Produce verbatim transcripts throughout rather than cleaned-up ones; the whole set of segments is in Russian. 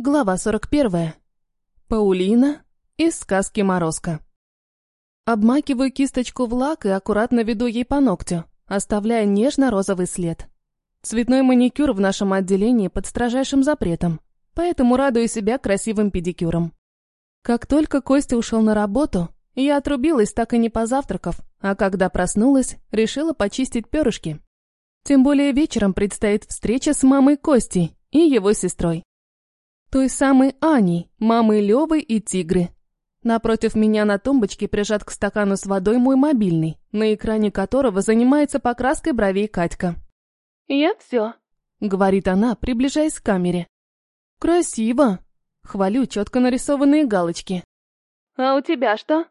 Глава сорок первая. Паулина из сказки «Морозко». Обмакиваю кисточку в лак и аккуратно веду ей по ногтю, оставляя нежно-розовый след. Цветной маникюр в нашем отделении под строжайшим запретом, поэтому радую себя красивым педикюром. Как только Костя ушел на работу, я отрубилась, так и не позавтракав, а когда проснулась, решила почистить перышки. Тем более вечером предстоит встреча с мамой Кости и его сестрой. Той самой Аней, мамой Лёвы и Тигры. Напротив меня на тумбочке прижат к стакану с водой мой мобильный, на экране которого занимается покраской бровей Катька. «Я все», — говорит она, приближаясь к камере. «Красиво», — хвалю четко нарисованные галочки. «А у тебя что?»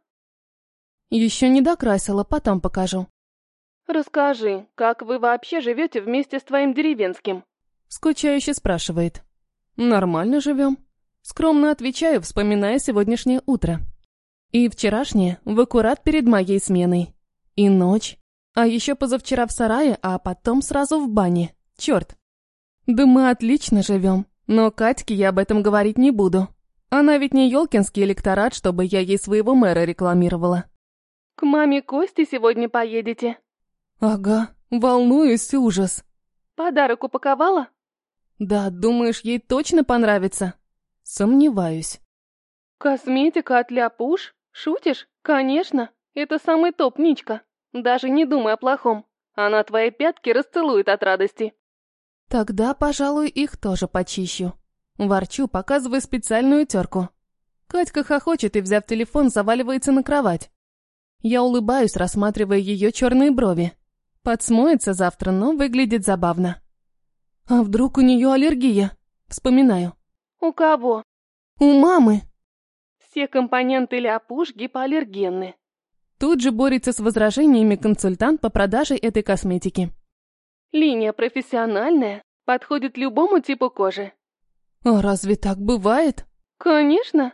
«Еще не докрасила, потом покажу». «Расскажи, как вы вообще живете вместе с твоим деревенским?» Скучающе спрашивает. «Нормально живем», — скромно отвечаю, вспоминая сегодняшнее утро. И вчерашнее в аккурат перед моей сменой. И ночь. А еще позавчера в сарае, а потом сразу в бане. Черт. Да мы отлично живем, но Катьке я об этом говорить не буду. Она ведь не ёлкинский электорат, чтобы я ей своего мэра рекламировала. «К маме Кости сегодня поедете?» «Ага, волнуюсь, ужас». «Подарок упаковала?» «Да, думаешь, ей точно понравится?» «Сомневаюсь». «Косметика от Ля Пуш? Шутишь? Конечно, это самый топ, Ничка. Даже не думай о плохом. Она твои пятки расцелует от радости». «Тогда, пожалуй, их тоже почищу». Ворчу, показывая специальную терку. Катька хохочет и, взяв телефон, заваливается на кровать. Я улыбаюсь, рассматривая ее черные брови. Подсмоется завтра, но выглядит забавно. А вдруг у нее аллергия? Вспоминаю. «У кого?» У мамы. «Все компоненты Ля Пуш гипоаллергенны». Тут же борется с возражениями консультант по продаже этой косметики. «Линия профессиональная, подходит любому типу кожи». А разве так бывает? «Конечно».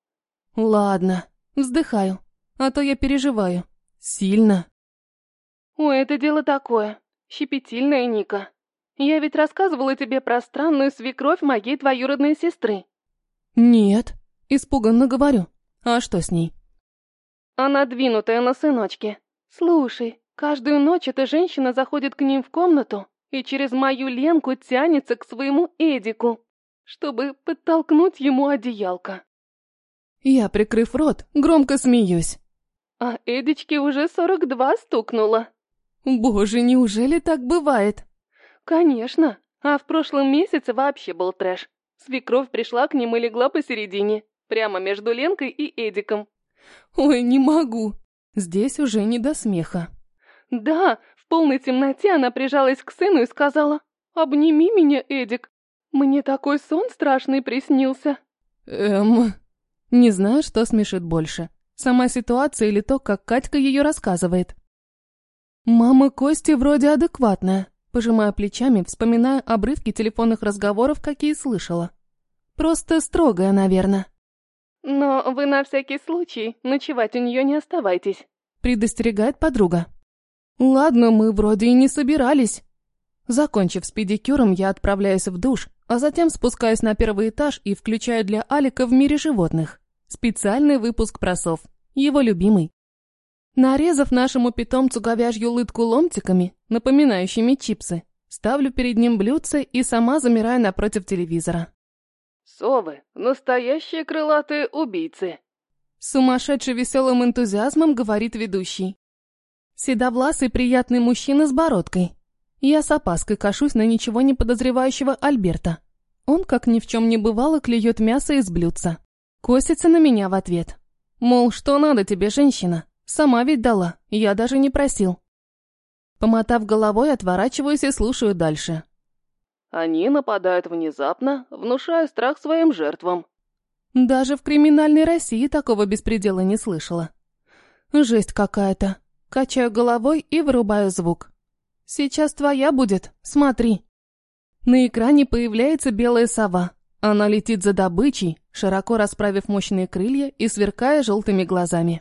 Ладно, вздыхаю, а то я переживаю. Сильно. «Ой, это дело такое. Щепетильная Ника. Я ведь рассказывала тебе про странную свекровь моей двоюродной сестры». Нет, испуганно говорю. А что с ней? Она двинутая на сыночке. Слушай, каждую ночь эта женщина заходит к ним в комнату и через мою Ленку тянется к своему Эдику, чтобы подтолкнуть ему одеялко. Я, прикрыв рот, громко смеюсь. А Эдичке уже сорок два стукнуло. Боже, неужели так бывает? Конечно, а в прошлом месяце вообще был трэш. Свекровь пришла к ним и легла посередине, прямо между Ленкой и Эдиком. Ой, не могу. Здесь уже не до смеха. Да, в полной темноте она прижалась к сыну и сказала: «Обними меня, Эдик. Мне такой сон страшный приснился». Эм... Не знаю, что смешит больше. Сама ситуация или то, как Катька ее рассказывает. Мама Кости вроде адекватная. Пожимая плечами, вспоминая обрывки телефонных разговоров, какие слышала. Просто строгая, наверное. «Но вы на всякий случай ночевать у нее не оставайтесь», — предостерегает подруга. «Ладно, мы вроде и не собирались». Закончив с педикюром, я отправляюсь в душ, а затем спускаюсь на первый этаж и включаю для Алика в мире животных. Специальный выпуск про сов, его любимый. Нарезав нашему питомцу говяжью лытку ломтиками, напоминающими чипсы, ставлю перед ним блюдце и сама замираю напротив телевизора. «Совы — настоящие крылатые убийцы», — сумасшедший веселым энтузиазмом говорит ведущий. Седовласый приятный мужчина с бородкой. Я с опаской кашусь на ничего не подозревающего Альберта. Он, как ни в чем не бывало, клюет мясо из блюдца. Косится на меня в ответ. Мол, что надо тебе, женщина? Сама ведь дала, я даже не просил. Помотав головой, отворачиваюсь и слушаю дальше. «Они нападают внезапно, внушая страх своим жертвам». Даже в криминальной России такого беспредела не слышала. Жесть какая-то. Качаю головой и вырубаю звук. Сейчас твоя будет, смотри. На экране появляется белая сова. Она летит за добычей, широко расправив мощные крылья и сверкая желтыми глазами.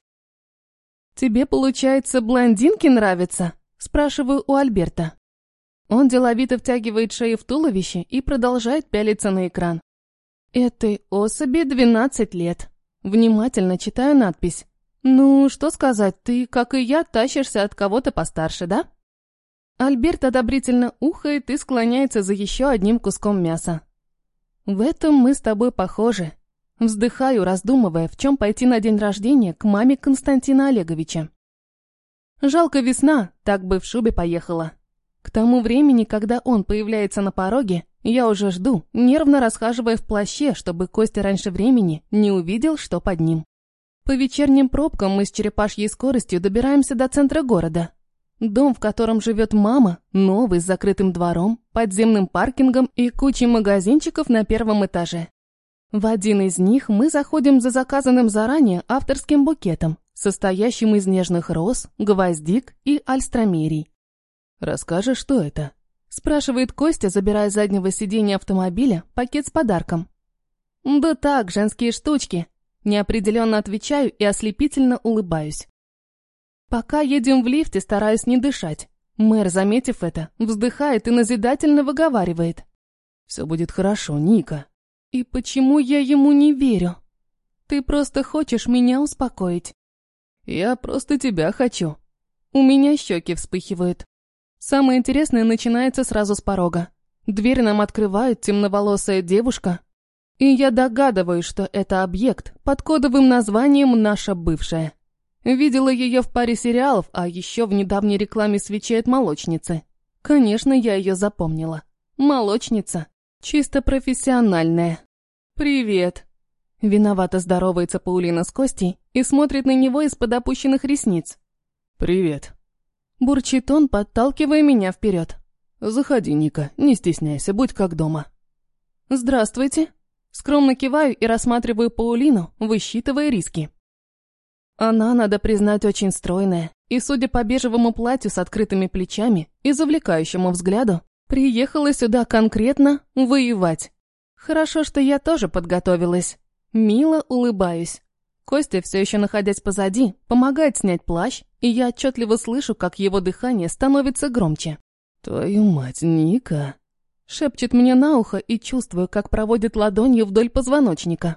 «Тебе, получается, блондинки нравятся?» – спрашиваю у Альберта. Он деловито втягивает шею в туловище и продолжает пялиться на экран. Этой особи двенадцать лет. Внимательно читаю надпись. Ну, что сказать, ты, как и я, тащишься от кого-то постарше, да? Альберт одобрительно ухает и склоняется за еще одним куском мяса. В этом мы с тобой похожи. Вздыхаю, раздумывая, в чем пойти на день рождения к маме Константина Олеговича. Жалко, весна, так бы в шубе поехала. К тому времени, когда он появляется на пороге, я уже жду, нервно расхаживая в плаще, чтобы Костя раньше времени не увидел, что под ним. По вечерним пробкам мы с черепашьей скоростью добираемся до центра города. Дом, в котором живет мама, новый, с закрытым двором, подземным паркингом и кучей магазинчиков на первом этаже. В один из них мы заходим за заказанным заранее авторским букетом, состоящим из нежных роз, гвоздик и альстромерий. «Расскажешь, что это?» – спрашивает Костя, забирая с заднего сиденья автомобиля пакет с подарком. «Да так, женские штучки», – неопределенно отвечаю и ослепительно улыбаюсь. Пока едем в лифте, стараюсь не дышать. Мэр, заметив это, вздыхает и назидательно выговаривает. «Все будет хорошо, Ника». И почему я ему не верю? Ты просто хочешь меня успокоить. Я просто тебя хочу. У меня щеки вспыхивают. Самое интересное начинается сразу с порога. Дверь нам открывает темноволосая девушка, и я догадываюсь, что это объект под кодовым названием «Наша бывшая». Видела ее в паре сериалов, а еще в недавней рекламе свечей от молочницы. Конечно, я ее запомнила. Молочница. Чисто профессиональная. «Привет!» Виновато здоровается Паулина с Костей и смотрит на него из-под опущенных ресниц. «Привет!» Бурчит он, подталкивая меня вперед. «Заходи, Ника, не стесняйся, будь как дома». «Здравствуйте!» Скромно киваю и рассматриваю Паулину, высчитывая риски. Она, надо признать, очень стройная, и, судя по бежевому платью с открытыми плечами и завлекающему взгляду, приехала сюда конкретно воевать. Хорошо, что я тоже подготовилась. Мило улыбаюсь. Костя, все еще находясь позади, помогает снять плащ, и я отчетливо слышу, как его дыхание становится громче. «Твою мать, Ника!» Шепчет мне на ухо и чувствую, как проводит ладонью вдоль позвоночника.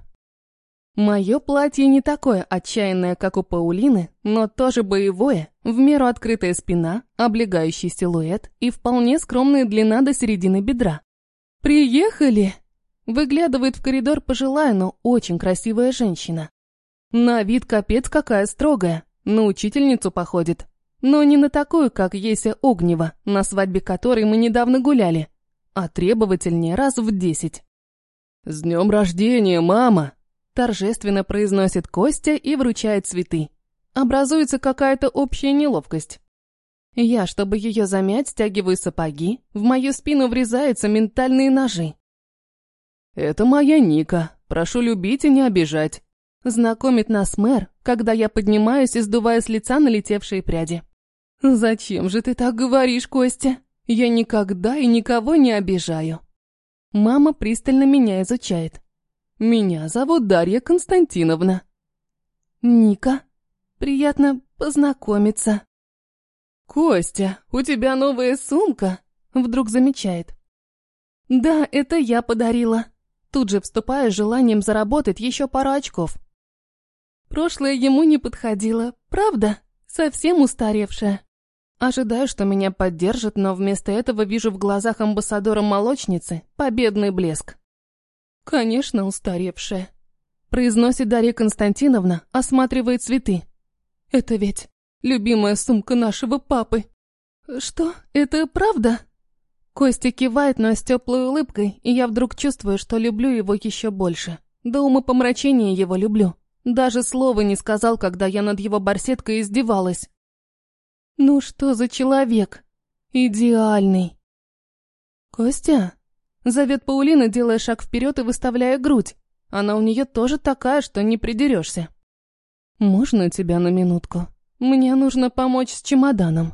Мое платье не такое отчаянное, как у Паулины, но тоже боевое, в меру открытая спина, облегающий силуэт и вполне скромная длина до середины бедра. «Приехали!» Выглядывает в коридор пожилая, но очень красивая женщина. На вид капец какая строгая, на учительницу походит. Но не на такую, как Еся Огнева, на свадьбе которой мы недавно гуляли, а требовательнее раз в десять. «С днем рождения, мама!» Торжественно произносит Костя и вручает цветы. Образуется какая-то общая неловкость. Я, чтобы ее замять, стягиваю сапоги, в мою спину врезаются ментальные ножи. «Это моя Ника, прошу любить и не обижать», знакомит нас мэр, когда я поднимаюсь и сдуваю с лица налетевшие пряди. «Зачем же ты так говоришь, Костя? Я никогда и никого не обижаю». Мама пристально меня изучает. «Меня зовут Дарья Константиновна». «Ника, приятно познакомиться». «Костя, у тебя новая сумка?» Вдруг замечает. «Да, это я подарила». Тут же вступаю с желанием заработать еще пару очков. Прошлое ему не подходило, правда? Совсем устаревшая. Ожидаю, что меня поддержат, но вместо этого вижу в глазах амбассадора молочницы победный блеск. «Конечно, устаревшая», — произносит Дарья Константиновна, осматривает цветы. «Это ведь любимая сумка нашего папы». «Что, это правда?» Костя кивает, но с теплой улыбкой, и я вдруг чувствую, что люблю его еще больше. До умопомрачения его люблю. Даже слова не сказал, когда я над его барсеткой издевалась. «Ну что за человек? Идеальный!» «Костя?» Зовет Паулина, делая шаг вперед и выставляя грудь. Она у нее тоже такая, что не придерешься. «Можно тебя на минутку? Мне нужно помочь с чемоданом».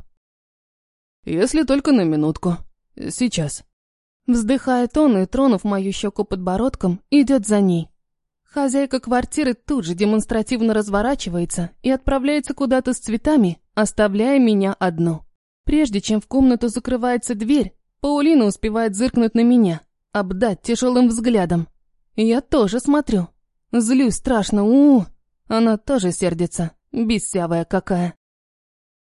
«Если только на минутку. Сейчас». Вздыхает он и, тронув мою щеку подбородком, идет за ней. Хозяйка квартиры тут же демонстративно разворачивается и отправляется куда-то с цветами, оставляя меня одну. Прежде чем в комнату закрывается дверь, Паулина успевает зыркнуть на меня, обдать тяжелым взглядом. Я тоже смотрю. Злюсь страшно, у, -у. Она тоже сердится, бесявая какая.